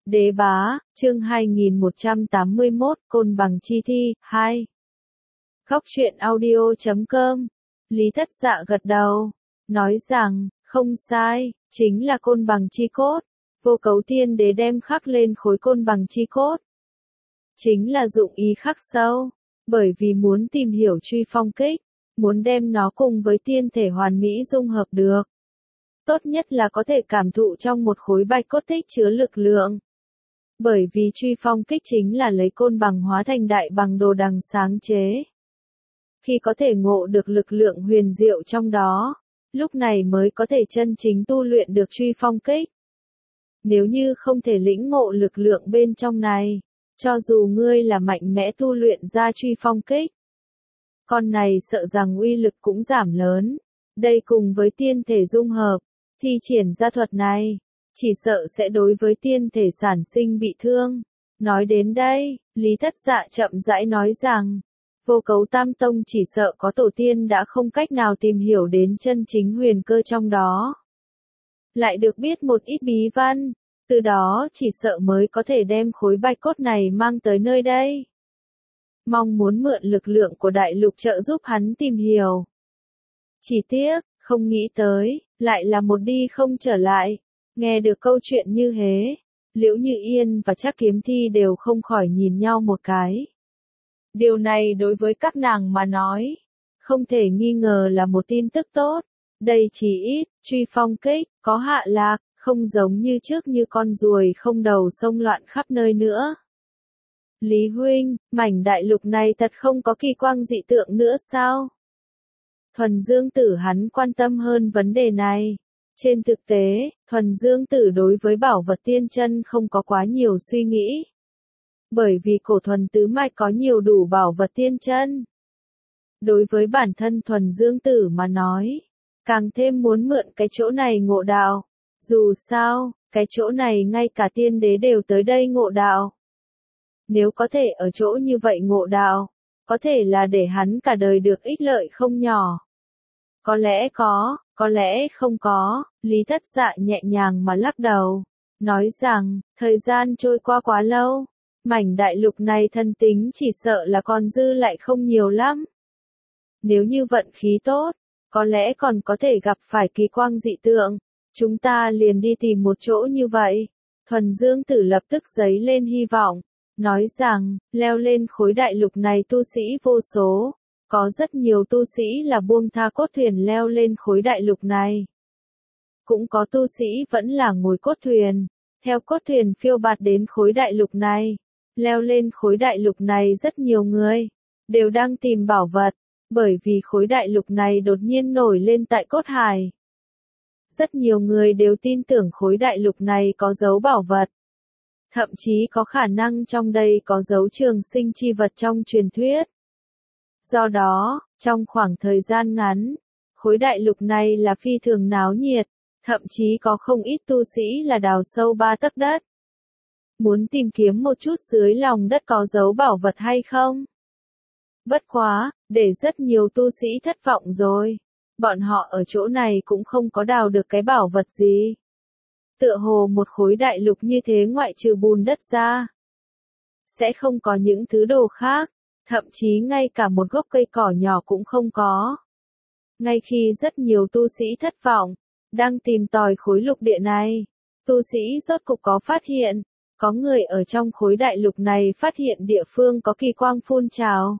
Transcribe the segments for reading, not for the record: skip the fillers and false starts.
Đế bá, chương 2181, Côn Bằng chi thi, 2. Góc truyện audio.com. Lý Thất Dạ gật đầu, nói rằng, không sai, chính là Côn Bằng chi cốt. Vô Cấu Tiên Đế đem khắc lên khối Côn Bằng chi cốt. Chính là dụng ý khắc sâu, bởi vì muốn tìm hiểu truy phong kích, muốn đem nó cùng với tiên thể hoàn mỹ dung hợp được. Tốt nhất là có thể cảm thụ trong một khối bạch cốt tích chứa lực lượng. Bởi vì truy phong kích chính là lấy côn bằng hóa thành đại bằng đồ đằng sáng chế. Khi có thể ngộ được lực lượng huyền diệu trong đó, lúc này mới có thể chân chính tu luyện được truy phong kích. Nếu như không thể lĩnh ngộ lực lượng bên trong này, cho dù ngươi là mạnh mẽ tu luyện ra truy phong kích, con này sợ rằng uy lực cũng giảm lớn. Đây cùng với tiên thể dung hợp, thi triển ra thuật này, chỉ sợ sẽ đối với tiên thể sản sinh bị thương. Nói đến đây, Lý Thất Dạ chậm rãi nói rằng, Vô Cấu Tam Tông chỉ sợ có tổ tiên đã không cách nào tìm hiểu đến chân chính huyền cơ trong đó. Lại được biết một ít bí văn, từ đó chỉ sợ mới có thể đem khối bạch cốt này mang tới nơi đây. Mong muốn mượn lực lượng của đại lục trợ giúp hắn tìm hiểu. Chỉ tiếc, không nghĩ tới, lại là một đi không trở lại. Nghe được câu chuyện như thế, Liễu Như Yên và Trác Kiếm Thi đều không khỏi nhìn nhau một cái. Điều này đối với các nàng mà nói, không thể nghi ngờ là một tin tức tốt. Đây chỉ ít, truy phong kích, có hạ lạc, không giống như trước như con ruồi không đầu xông loạn khắp nơi nữa. Lý huynh, mảnh đại lục này thật không có kỳ quang dị tượng nữa sao? Thuần Dương Tử hắn quan tâm hơn vấn đề này. Trên thực tế, Thuần Dương Tử đối với bảo vật tiên chân không có quá nhiều suy nghĩ. Bởi vì cổ thuần tứ mạch có nhiều đủ bảo vật tiên chân. Đối với bản thân Thuần Dương Tử mà nói, càng thêm muốn mượn cái chỗ này ngộ đạo. Dù sao, cái chỗ này ngay cả tiên đế đều tới đây ngộ đạo. Nếu có thể ở chỗ như vậy ngộ đạo, có thể là để hắn cả đời được ích lợi không nhỏ. Có lẽ có lẽ không có. Lý Thất Dạ nhẹ nhàng mà lắc đầu, nói rằng, thời gian trôi qua quá lâu, mảnh đại lục này thân tính chỉ sợ là còn dư lại không nhiều lắm. Nếu như vận khí tốt, có lẽ còn có thể gặp phải kỳ quang dị tượng, chúng ta liền đi tìm một chỗ như vậy. Thuần Dương Tử lập tức giấy lên hy vọng, nói rằng, leo lên khối đại lục này tu sĩ vô số, có rất nhiều tu sĩ là buông tha cốt thuyền leo lên khối đại lục này. Cũng có tu sĩ vẫn là ngồi cốt thuyền, theo cốt thuyền phiêu bạt đến khối đại lục này. Leo lên khối đại lục này rất nhiều người, đều đang tìm bảo vật, bởi vì khối đại lục này đột nhiên nổi lên tại cốt hải. Rất nhiều người đều tin tưởng khối đại lục này có dấu bảo vật. Thậm chí có khả năng trong đây có dấu trường sinh chi vật trong truyền thuyết. Do đó, trong khoảng thời gian ngắn, khối đại lục này là phi thường náo nhiệt, thậm chí có không ít tu sĩ là đào sâu 3 tấc đất. Muốn tìm kiếm một chút dưới lòng đất có dấu bảo vật hay không? Bất quá, để rất nhiều tu sĩ thất vọng rồi. Bọn họ ở chỗ này cũng không có đào được cái bảo vật gì. Tựa hồ một khối đại lục như thế ngoại trừ bùn đất ra, sẽ không có những thứ đồ khác, thậm chí ngay cả một gốc cây cỏ nhỏ cũng không có. Ngay khi rất nhiều tu sĩ thất vọng, đang tìm tòi khối lục địa này, tu sĩ rốt cục có phát hiện, có người ở trong khối đại lục này phát hiện địa phương có kỳ quang phun trào.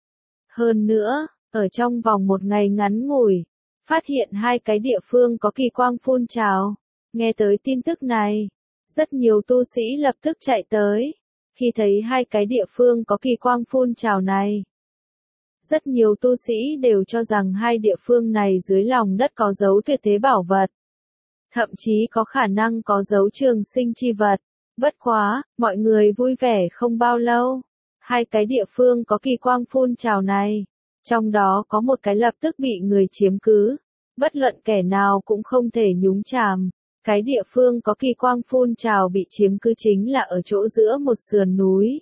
Hơn nữa, ở trong vòng một ngày ngắn ngủi, phát hiện 2 cái địa phương có kỳ quang phun trào. Nghe tới tin tức này, rất nhiều tu sĩ lập tức chạy tới. Khi thấy 2 cái địa phương có kỳ quang phun trào này, rất nhiều tu sĩ đều cho rằng 2 địa phương này dưới lòng đất có dấu tuyệt thế bảo vật. Thậm chí có khả năng có dấu trường sinh chi vật. Bất quá, mọi người vui vẻ không bao lâu. 2 cái địa phương có kỳ quang phun trào này, trong đó có một cái lập tức bị người chiếm cứ. Bất luận kẻ nào cũng không thể nhúng chàm. Cái địa phương có kỳ quang phun trào bị chiếm cứ chính là ở chỗ giữa một sườn núi.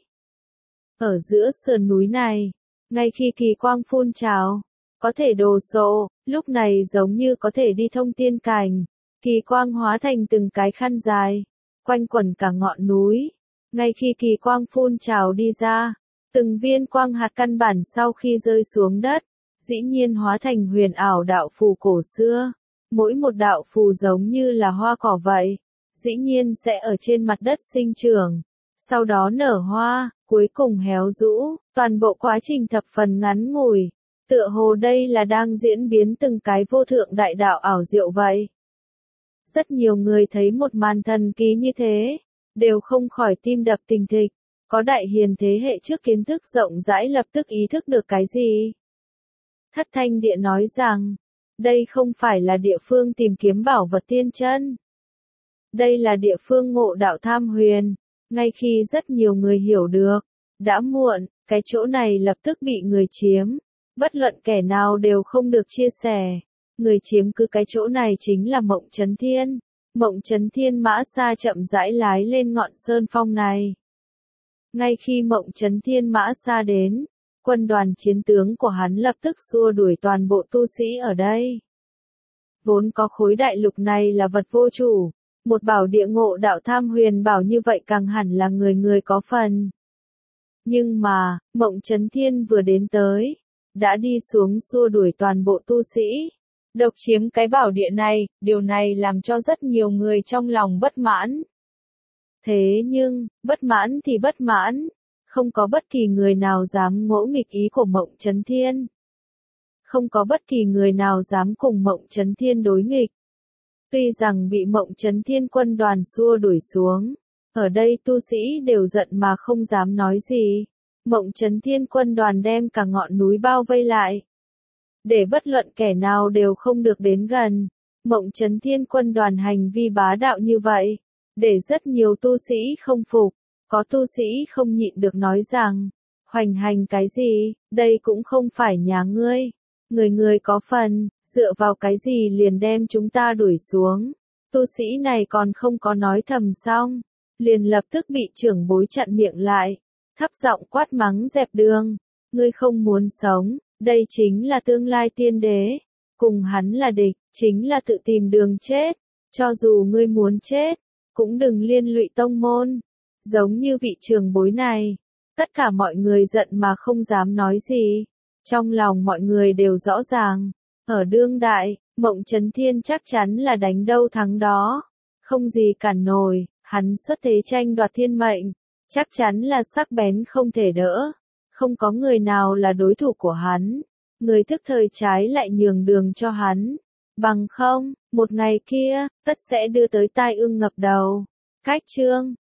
Ở giữa sườn núi này, ngay khi kỳ quang phun trào, có thể đồ sộ, lúc này giống như có thể đi thông tiên cảnh. Kỳ quang hóa thành từng cái khăn dài, quanh quẩn cả ngọn núi. Ngay khi kỳ quang phun trào đi ra, từng viên quang hạt căn bản sau khi rơi xuống đất, dĩ nhiên hóa thành huyền ảo đạo phù cổ xưa. Mỗi một đạo phù giống như là hoa cỏ vậy, dĩ nhiên sẽ ở trên mặt đất sinh trưởng, sau đó nở hoa, cuối cùng héo rũ, toàn bộ quá trình thập phần ngắn ngủi, tựa hồ đây là đang diễn biến từng cái vô thượng đại đạo ảo diệu vậy. Rất nhiều người thấy một màn thần kỳ như thế, đều không khỏi tim đập thình thịch, có đại hiền thế hệ trước kiến thức rộng rãi lập tức ý thức được cái gì. Thất Thanh Địa nói rằng, đây không phải là địa phương tìm kiếm bảo vật tiên chân. Đây là địa phương ngộ đạo tham huyền. Ngay khi rất nhiều người hiểu được, đã muộn, cái chỗ này lập tức bị người chiếm. Bất luận kẻ nào đều không được chia sẻ. Người chiếm cứ cái chỗ này chính là Mộng Chấn Thiên. Mộng Chấn Thiên mã xa chậm rãi lái lên ngọn sơn phong này. Ngay khi Mộng Chấn Thiên mã xa đến, quân đoàn chiến tướng của hắn lập tức xua đuổi toàn bộ tu sĩ ở đây. Vốn có khối đại lục này là vật vô chủ, một bảo địa ngộ đạo tham huyền bảo như vậy càng hẳn là người người có phần. Nhưng mà, Mộng Chấn Thiên vừa đến tới, đã đi xuống xua đuổi toàn bộ tu sĩ, độc chiếm cái bảo địa này, điều này làm cho rất nhiều người trong lòng bất mãn. Thế nhưng, bất mãn thì bất mãn, không có bất kỳ người nào dám ngỗ nghịch ý của Mộng Chấn Thiên. Không có bất kỳ người nào dám cùng Mộng Chấn Thiên đối nghịch. Tuy rằng bị Mộng Chấn Thiên quân đoàn xua đuổi xuống, ở đây tu sĩ đều giận mà không dám nói gì. Mộng Chấn Thiên quân đoàn đem cả ngọn núi bao vây lại, để bất luận kẻ nào đều không được đến gần. Mộng Chấn Thiên quân đoàn hành vi bá đạo như vậy, để rất nhiều tu sĩ không phục. Có tu sĩ không nhịn được nói rằng, hoành hành cái gì, đây cũng không phải nhà ngươi. Người người có phần, dựa vào cái gì liền đem chúng ta đuổi xuống. Tu sĩ này còn không có nói thầm xong, liền lập tức bị trưởng bối chặn miệng lại, thấp giọng quát mắng dẹp đường. Ngươi không muốn sống, đây chính là tương lai tiên đế. Cùng hắn là địch, chính là tự tìm đường chết. Cho dù ngươi muốn chết, cũng đừng liên lụy tông môn. Giống như vị trưởng bối này, tất cả mọi người giận mà không dám nói gì. Trong lòng mọi người đều rõ ràng, ở đương đại, Mộng Chấn Thiên chắc chắn là đánh đâu thắng đó, không gì cản nổi, hắn xuất thế tranh đoạt thiên mệnh, chắc chắn là sắc bén không thể đỡ, không có người nào là đối thủ của hắn, người thức thời trái lại nhường đường cho hắn, bằng không, một ngày kia, tất sẽ đưa tới tai ương ngập đầu. Cách chương